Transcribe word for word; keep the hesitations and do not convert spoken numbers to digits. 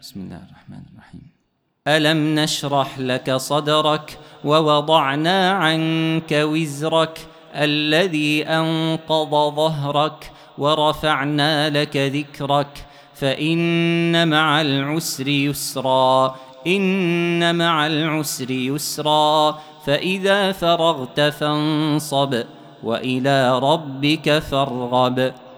بسم الله الرحمن الرحيم. ألم نشرح لك صدرك ووضعنا عنك وزرك الذي أنقض ظهرك ورفعنا لك ذكرك فإن مع العسر يسرا إن مع العسر يسرا فإذا فرغت فانصب وإلى ربك فارغب.